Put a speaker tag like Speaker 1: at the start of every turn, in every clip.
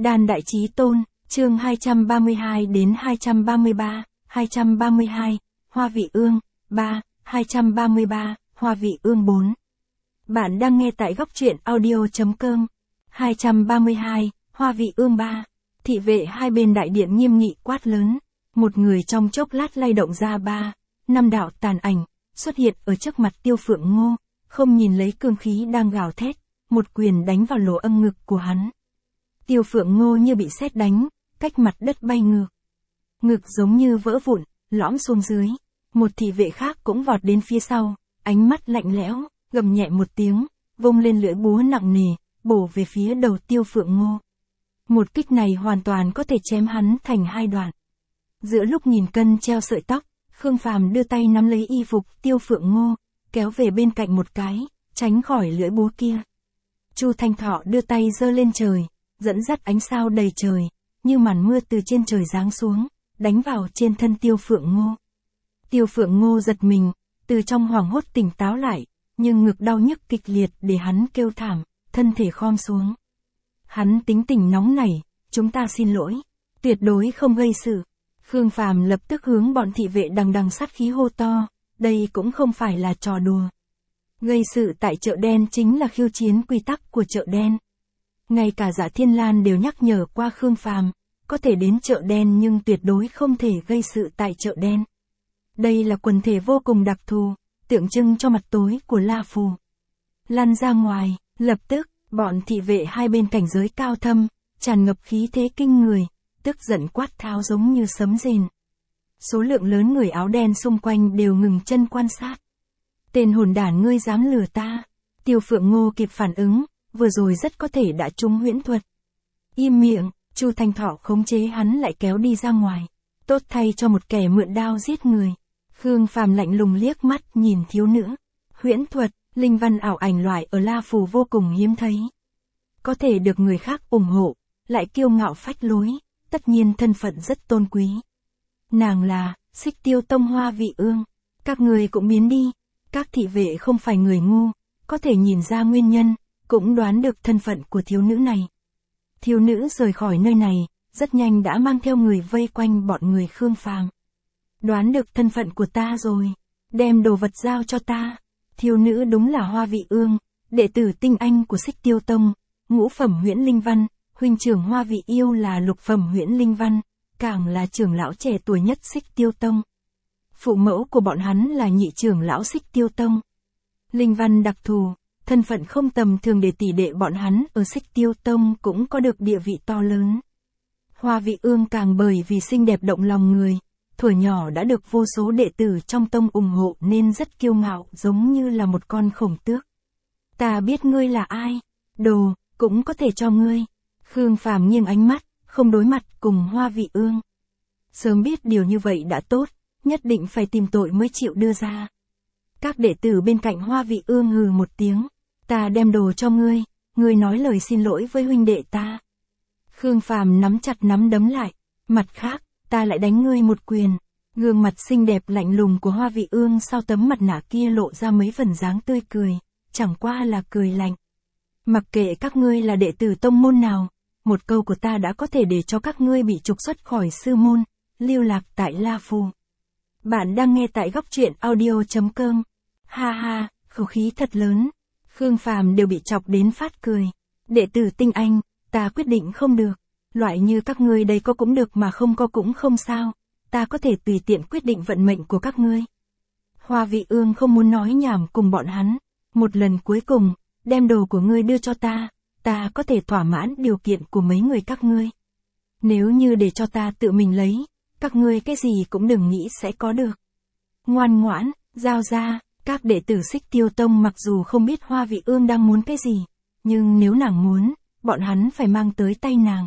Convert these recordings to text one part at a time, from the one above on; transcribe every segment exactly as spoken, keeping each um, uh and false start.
Speaker 1: Đan Đại Chí Tôn, chương hai trăm ba mươi hai đến hai trăm ba mươi ba, hai trăm ba mươi hai, Hoa Vị Ương, ba, hai trăm ba mươi ba, Hoa Vị Ương bốn. Bạn đang nghe tại góc truyện audio.com. hai trăm ba mươi hai, Hoa Vị Ương ba. Thị vệ hai bên đại điện nghiêm nghị quát lớn. Một người trong chốc lát lay động ra ba, năm đạo tàn ảnh, xuất hiện ở trước mặt Tiêu Phượng Ngô, không nhìn lấy cương khí đang gào thét, một quyền đánh vào lỗ âm ngực của hắn. Tiêu Phượng Ngô như bị sét đánh, cách mặt đất bay ngược. Ngực giống như vỡ vụn, lõm xuống dưới. Một thị vệ khác cũng vọt đến phía sau, ánh mắt lạnh lẽo, gầm nhẹ một tiếng, vung lên lưỡi búa nặng nề, bổ về phía đầu Tiêu Phượng Ngô. Một kích này hoàn toàn có thể chém hắn thành hai đoạn. Giữa lúc nghìn cân treo sợi tóc, Khương Phàm đưa tay nắm lấy y phục Tiêu Phượng Ngô, kéo về bên cạnh một cái, tránh khỏi lưỡi búa kia. Chu Thanh Thọ đưa tay giơ lên trời, dẫn dắt ánh sao đầy trời, như màn mưa từ trên trời giáng xuống, đánh vào trên thân Tiêu Phượng Ngô. Tiêu Phượng Ngô giật mình, từ trong hoảng hốt tỉnh táo lại, nhưng ngực đau nhức kịch liệt để hắn kêu thảm, thân thể khom xuống. Hắn tính tình nóng nảy, chúng ta xin lỗi, tuyệt đối không gây sự. Khương Phàm lập tức hướng bọn thị vệ đằng đằng sát khí hô to, đây cũng không phải là trò đùa. Gây sự tại chợ đen chính là khiêu chiến quy tắc của chợ đen. Ngay cả Dạ Thiên Lan đều nhắc nhở qua Khương Phàm, có thể đến chợ đen nhưng tuyệt đối không thể gây sự tại chợ đen. Đây là quần thể vô cùng đặc thù, tượng trưng cho mặt tối của La Phù. Lăn ra ngoài, lập tức, bọn thị vệ hai bên cảnh giới cao thâm, tràn ngập khí thế kinh người, tức giận quát tháo giống như sấm rền. Số lượng lớn người áo đen xung quanh đều ngừng chân quan sát. Tên hồn đản ngươi dám lừa ta. Tiêu Phượng Ngô kịp phản ứng, vừa rồi rất có thể đã trúng huyễn thuật. Im miệng, Chu Thanh Thọ khống chế hắn lại kéo đi ra ngoài. Tốt thay cho một kẻ mượn đao giết người. Khương Phàm lạnh lùng liếc mắt nhìn thiếu nữ. Huyễn thuật, linh văn ảo ảnh loại ở La Phù vô cùng hiếm thấy. Có thể được người khác ủng hộ, lại kiêu ngạo phách lối, tất nhiên thân phận rất tôn quý. Nàng là Xích Tiêu Tông Hoa Vị Ương. Các người cũng biến đi. Các thị vệ không phải người ngu, có thể nhìn ra nguyên nhân, cũng đoán được thân phận của thiếu nữ này. Thiếu nữ rời khỏi nơi này, rất nhanh đã mang theo người vây quanh bọn người Khương Phàm. Đoán được thân phận của ta rồi, đem đồ vật giao cho ta. Thiếu nữ đúng là Hoa Vị Ương, đệ tử tinh anh của Xích Tiêu Tông, ngũ phẩm huyễn linh văn, huynh trưởng Hoa Vị Yêu là lục phẩm huyễn linh văn, càng là trưởng lão trẻ tuổi nhất Xích Tiêu Tông. Phụ mẫu của bọn hắn là nhị trưởng lão Xích Tiêu Tông. Linh văn đặc thù, thân phận không tầm thường để tỷ đệ bọn hắn ở Xích Tiêu Tông cũng có được địa vị to lớn. Hoa Vị Ương càng bởi vì xinh đẹp động lòng người, thuở nhỏ đã được vô số đệ tử trong tông ủng hộ nên rất kiêu ngạo giống như là một con khổng tước. Ta biết ngươi là ai, đồ, cũng có thể cho ngươi. Khương Phàm nghiêng ánh mắt, không đối mặt cùng Hoa Vị Ương. Sớm biết điều như vậy đã tốt, nhất định phải tìm tội mới chịu đưa ra. Các đệ tử bên cạnh Hoa Vị Ương hừ một tiếng, ta đem đồ cho ngươi, ngươi nói lời xin lỗi với huynh đệ ta. Khương Phàm nắm chặt nắm đấm lại, mặt khác, ta lại đánh ngươi một quyền. Gương mặt xinh đẹp lạnh lùng của Hoa Vị Ương sau tấm mặt nạ kia lộ ra mấy phần dáng tươi cười, chẳng qua là cười lạnh. Mặc kệ các ngươi là đệ tử tông môn nào, một câu của ta đã có thể để cho các ngươi bị trục xuất khỏi sư môn, lưu lạc tại La Phù. Bạn đang nghe tại góc truyện audio.com. Ha ha, khẩu khí thật lớn. Khương Phàm đều bị chọc đến phát cười. Đệ tử tinh anh, ta quyết định không được. Loại như các ngươi đây có cũng được mà không có cũng không sao. Ta có thể tùy tiện quyết định vận mệnh của các ngươi. Hoa Vị Ương không muốn nói nhảm cùng bọn hắn. Một lần cuối cùng, đem đồ của ngươi đưa cho ta. Ta có thể thỏa mãn điều kiện của mấy người các ngươi. Nếu như để cho ta tự mình lấy, các ngươi cái gì cũng đừng nghĩ sẽ có được. Ngoan ngoãn, giao ra. Các đệ tử Xích Tiêu Tông mặc dù không biết Hoa Vị Ương đang muốn cái gì, nhưng nếu nàng muốn, bọn hắn phải mang tới tay nàng.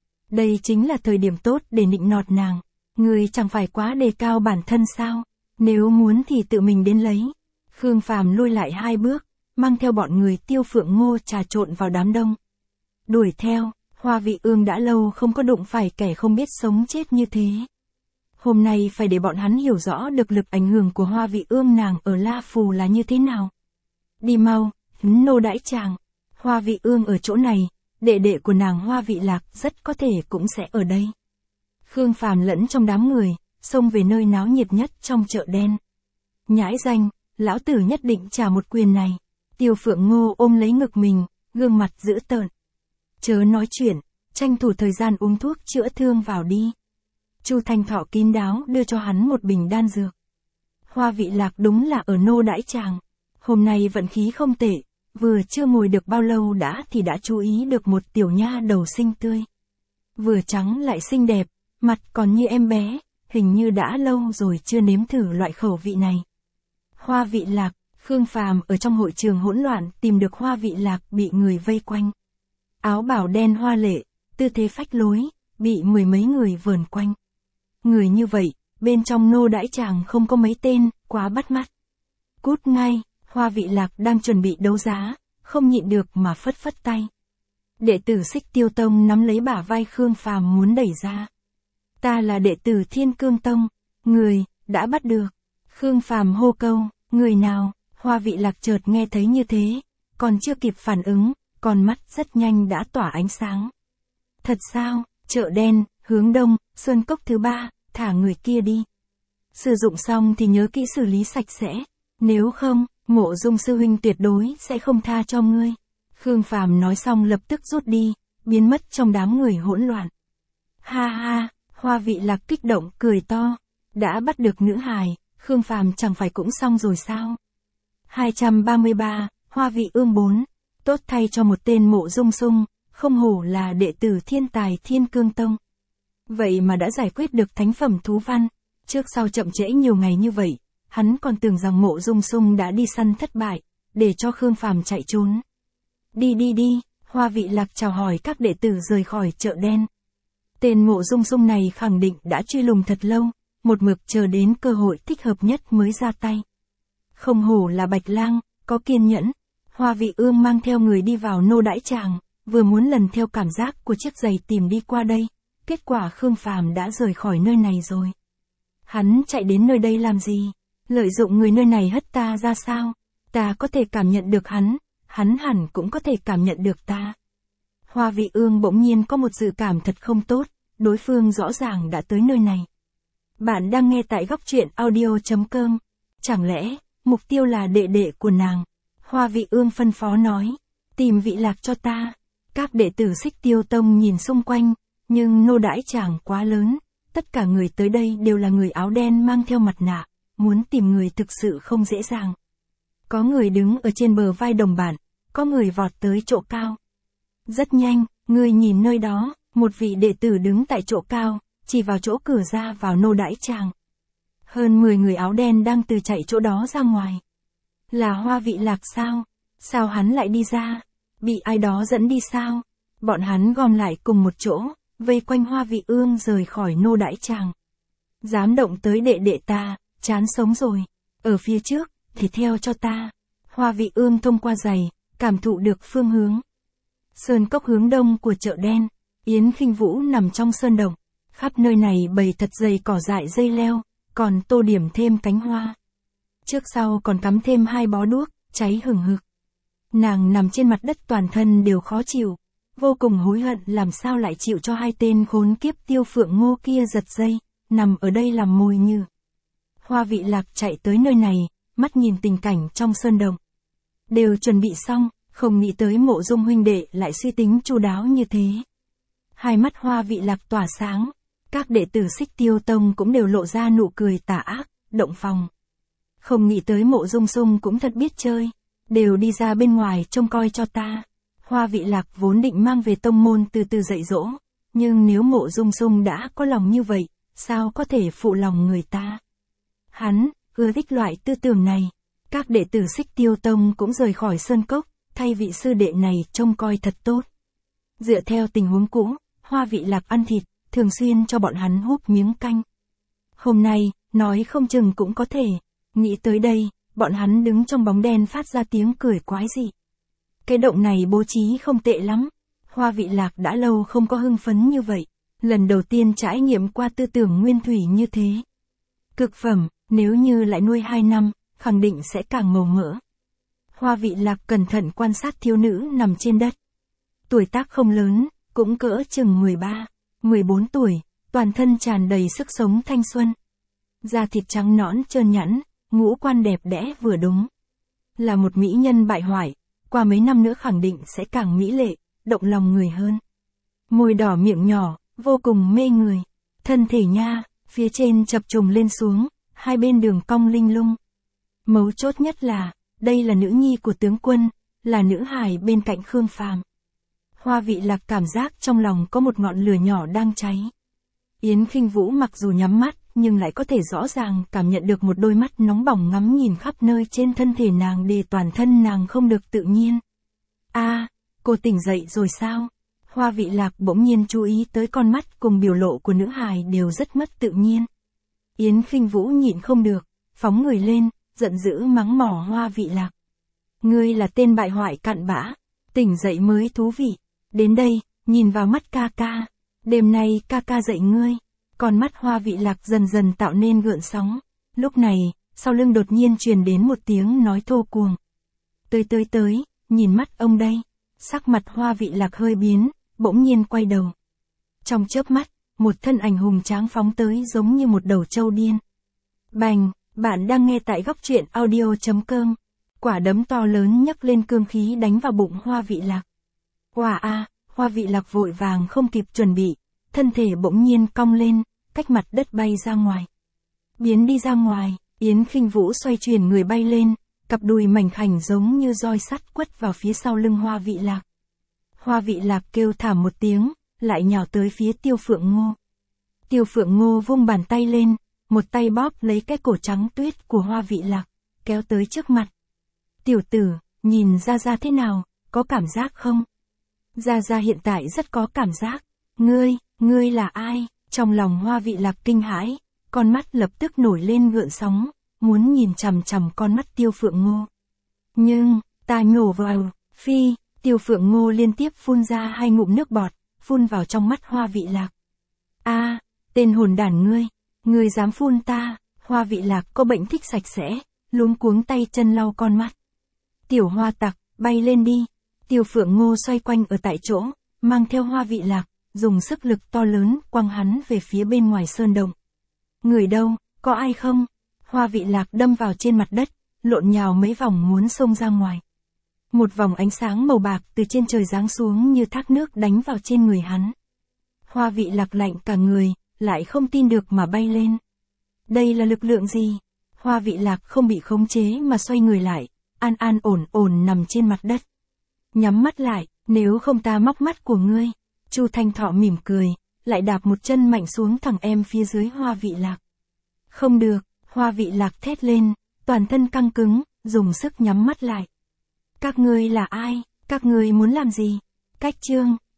Speaker 1: Đây chính là thời điểm tốt để nịnh nọt nàng. Người chẳng phải quá đề cao bản thân sao? Nếu muốn thì tự mình đến lấy. Khương Phàm lui lại hai bước, mang theo bọn người Tiêu Phượng Ngô trà trộn vào đám đông. Đuổi theo, Hoa Vị Ương đã lâu không có đụng phải kẻ không biết sống chết như thế. Hôm nay phải để bọn hắn hiểu rõ được lực ảnh hưởng của Hoa Vị Ương nàng ở La Phù là như thế nào. Đi mau, nô đãi chàng. Hoa Vị Ương ở chỗ này, đệ đệ của nàng Hoa Vị Lạc rất có thể cũng sẽ ở đây. Khương Phàm lẫn trong đám người, xông về nơi náo nhiệt nhất trong chợ đen. Nhãi danh, lão tử nhất định trả một quyền này. Tiêu Phượng Ngô ôm lấy ngực mình, gương mặt dữ tợn. Chớ nói chuyện, tranh thủ thời gian uống thuốc chữa thương vào đi. Chu Thanh Thọ kín đáo đưa cho hắn một bình đan dược. Hoa Vị Lạc đúng là ở nô đãi chàng. Hôm nay vận khí không tệ, vừa chưa ngồi được bao lâu đã thì đã chú ý được một tiểu nha đầu xinh tươi. Vừa trắng lại xinh đẹp, mặt còn như em bé, hình như đã lâu rồi chưa nếm thử loại khẩu vị này. Hoa Vị Lạc, Khương Phàm ở trong hội trường hỗn loạn tìm được Hoa Vị Lạc bị người vây quanh. Áo bào đen hoa lệ, tư thế phách lối, bị mười mấy người vờn quanh. Người như vậy, bên trong nô đãi chàng không có mấy tên, quá bắt mắt. Cút ngay, Hoa Vị Lạc đang chuẩn bị đấu giá, không nhịn được mà phất phất tay. Đệ tử Xích Tiêu Tông nắm lấy bả vai Khương Phàm muốn đẩy ra. Ta là đệ tử Thiên Cương Tông, người, đã bắt được. Khương Phàm hô câu, người nào? Hoa Vị Lạc chợt nghe thấy như thế, còn chưa kịp phản ứng, con mắt rất nhanh đã tỏa ánh sáng. Thật sao? Chợ đen, hướng đông, sơn cốc thứ ba, thả người kia đi. Sử dụng xong thì nhớ kỹ xử lý sạch sẽ, nếu không, Mộ Dung sư huynh tuyệt đối sẽ không tha cho ngươi. Khương Phàm nói xong lập tức rút đi, biến mất trong đám người hỗn loạn. Ha ha, Hoa Vị Lạc kích động cười to, đã bắt được nữ hài, Khương Phàm chẳng phải cũng xong rồi sao? hai trăm ba mươi ba, Hoa Vị Ương bốn, tốt thay cho một tên Mộ Dung Sung, không hổ là đệ tử thiên tài Thiên Cương Tông. Vậy mà đã giải quyết được thánh phẩm thú văn, trước sau chậm trễ nhiều ngày như vậy, hắn còn tưởng rằng Mộ Dung Sung đã đi săn thất bại, để cho Khương Phàm chạy trốn. Đi đi đi, Hoa Vị Lạc chào hỏi các đệ tử rời khỏi chợ đen. Tên Mộ Dung Sung này khẳng định đã truy lùng thật lâu, một mực chờ đến cơ hội thích hợp nhất mới ra tay. Không hổ là Bạch Lang, có kiên nhẫn. Hoa Vị Ương mang theo người đi vào nô đãi chàng, vừa muốn lần theo cảm giác của chiếc giày tìm đi qua đây, kết quả Khương Phàm đã rời khỏi nơi này rồi. Hắn chạy đến nơi đây làm gì? Lợi dụng người nơi này hất ta ra sao? Ta có thể cảm nhận được hắn, hắn hẳn cũng có thể cảm nhận được ta. Hoa Vị Ương bỗng nhiên có một dự cảm thật không tốt, đối phương rõ ràng đã tới nơi này. Bạn đang nghe tại góc truyện audio chấm com. Chẳng lẽ, mục tiêu là đệ đệ của nàng? Hoa Vị Ương phân phó nói, tìm Vị Lạc cho ta. Các đệ tử Xích Tiêu Tông nhìn xung quanh, nhưng nô đãi chàng quá lớn, tất cả người tới đây đều là người áo đen mang theo mặt nạ, muốn tìm người thực sự không dễ dàng. Có người đứng ở trên bờ vai đồng bạn, có người vọt tới chỗ cao. Rất nhanh, người nhìn nơi đó, một vị đệ tử đứng tại chỗ cao, chỉ vào chỗ cửa ra vào nô đãi chàng. Hơn mười người áo đen đang từ chạy chỗ đó ra ngoài. Là Hoa Vị Lạc sao? Sao hắn lại đi ra? Bị ai đó dẫn đi sao? Bọn hắn gom lại cùng một chỗ, vây quanh Hoa Vị Ương rời khỏi nô đãi chàng. Dám động tới đệ đệ ta, chán sống rồi. Ở phía trước, thì theo cho ta. Hoa Vị Ương thông qua giày, cảm thụ được phương hướng. Sơn cốc hướng đông của chợ đen, Yến Khinh Vũ nằm trong sơn động. Khắp nơi này bày thật dày cỏ dại dây leo, còn tô điểm thêm cánh hoa. Trước sau còn cắm thêm hai bó đuốc, cháy hừng hực. Nàng nằm trên mặt đất toàn thân đều khó chịu, vô cùng hối hận làm sao lại chịu cho hai tên khốn kiếp Tiêu Phượng Ngô kia giật dây, nằm ở đây làm mồi nhử. Hoa Vị Lạc chạy tới nơi này, mắt nhìn tình cảnh trong sơn động. Đều chuẩn bị xong, không nghĩ tới Mộ Dung huynh đệ lại suy tính chu đáo như thế. Hai mắt Hoa Vị Lạc tỏa sáng, các đệ tử Xích Tiêu Tông cũng đều lộ ra nụ cười tà ác, động phòng. Không nghĩ tới Mộ Dung Sung cũng thật biết chơi, đều đi ra bên ngoài trông coi cho ta. Hoa Vị Lạc vốn định mang về tông môn từ từ dạy dỗ, nhưng nếu Mộ Dung Sung đã có lòng như vậy, sao có thể phụ lòng người ta? Hắn, ưa thích loại tư tưởng này. Các đệ tử Xích Tiêu Tông cũng rời khỏi sơn cốc, thay vị sư đệ này trông coi thật tốt. Dựa theo tình huống cũ, Hoa Vị Lạc ăn thịt, thường xuyên cho bọn hắn húp miếng canh. Hôm nay, nói không chừng cũng có thể. Nghĩ tới đây, bọn hắn đứng trong bóng đen phát ra tiếng cười quái dị. Cái động này bố trí không tệ lắm. Hoa Vị Lạc đã lâu không có hưng phấn như vậy. Lần đầu tiên trải nghiệm qua tư tưởng nguyên thủy như thế. Cực phẩm, nếu như lại nuôi hai năm, khẳng định sẽ càng màu mỡ. Hoa Vị Lạc cẩn thận quan sát thiếu nữ nằm trên đất. tuổi tác không lớn, cũng cỡ chừng mười ba, mười bốn tuổi, toàn thân tràn đầy sức sống thanh xuân. Da thịt trắng nõn trơn nhẵn, ngũ quan đẹp đẽ vừa đúng. Là một mỹ nhân bại hoại, qua mấy năm nữa khẳng định sẽ càng mỹ lệ, động lòng người hơn. Môi đỏ miệng nhỏ, vô cùng mê người. Thân thể nha, phía trên chập trùng lên xuống, hai bên đường cong linh lung. Mấu chốt nhất là, đây là nữ nhi của tướng quân, là nữ hài bên cạnh Khương Phàm. Hoa Vị Lạc cảm giác trong lòng có một ngọn lửa nhỏ đang cháy. Yến Khinh Vũ mặc dù nhắm mắt, nhưng lại có thể rõ ràng cảm nhận được một đôi mắt nóng bỏng ngắm nhìn khắp nơi trên thân thể nàng để toàn thân nàng không được tự nhiên. A, à, cô tỉnh dậy rồi sao? Hoa Vị Lạc bỗng nhiên chú ý tới con mắt cùng biểu lộ của nữ hài đều rất mất tự nhiên. Yến Khinh Vũ nhịn không được, phóng người lên, giận dữ mắng mỏ Hoa Vị Lạc. Ngươi là tên bại hoại cặn bã, tỉnh dậy mới thú vị. Đến đây, nhìn vào mắt ca ca. Đêm nay ca ca dạy ngươi. Con mắt Hoa Vị Lạc dần dần tạo nên gợn sóng. Lúc này, sau lưng đột nhiên truyền đến một tiếng nói thô cuồng. Tới tới tới, nhìn mắt ông đây. Sắc mặt Hoa Vị Lạc hơi biến, bỗng nhiên quay đầu. Trong chớp mắt, một thân ảnh hùng tráng phóng tới giống như một đầu trâu điên. Bành, bạn đang nghe tại góc truyện audio chấm com. Quả đấm to lớn nhấc lên cương khí đánh vào bụng Hoa Vị Lạc. Quả a, Hoa Vị Lạc vội vàng không kịp chuẩn bị, thân thể bỗng nhiên cong lên, cách mặt đất bay ra ngoài. Biến đi ra ngoài, Yến Khinh Vũ xoay chuyển người bay lên, cặp đùi mảnh khảnh giống như roi sắt quất vào phía sau lưng Hoa Vị Lạc. Hoa Vị Lạc kêu thảm một tiếng, lại nhào tới phía Tiêu Phượng Ngô. Tiêu Phượng Ngô vung bàn tay lên, một tay bóp lấy cái cổ trắng tuyết của Hoa Vị Lạc, kéo tới trước mặt. Tiểu tử, nhìn Gia Gia thế nào, có cảm giác không? Gia Gia hiện tại rất có cảm giác. Ngươi, ngươi là ai? Trong lòng Hoa Vị Lạc kinh hãi, con mắt lập tức nổi lên gợn sóng, muốn nhìn chằm chằm con mắt Tiêu Phượng Ngô. Nhưng, ta nhổ vào, phi, Tiêu Phượng Ngô liên tiếp phun ra hai ngụm nước bọt, phun vào trong mắt Hoa Vị Lạc. A, à, tên hồn đản ngươi, ngươi dám phun ta? Hoa Vị Lạc có bệnh thích sạch sẽ, luống cuống tay chân lau con mắt. Tiểu Hoa tặc, bay lên đi. Tiêu Phượng Ngô xoay quanh ở tại chỗ, mang theo Hoa Vị Lạc, dùng sức lực to lớn quăng hắn về phía bên ngoài sơn động. Người đâu, có ai không? Hoa Vị Lạc đâm vào trên mặt đất, lộn nhào mấy vòng muốn xông ra ngoài. Một vòng ánh sáng màu bạc từ trên trời giáng xuống như thác nước đánh vào trên người hắn. Hoa Vị Lạc lạnh cả người, lại không tin được mà bay lên. Đây là lực lượng gì? Hoa Vị Lạc không bị khống chế mà xoay người lại, an an ổn ổn nằm trên mặt đất. Nhắm mắt lại, nếu không ta móc mắt của ngươi. Chu Thanh Thọ mỉm cười, lại đạp một chân mạnh xuống thẳng em phía dưới Hoa Vị Lạc. Không được, Hoa Vị Lạc thét lên, toàn thân căng cứng, dùng sức nhắm mắt lại. Các ngươi là ai? Các ngươi muốn làm gì? Cách chương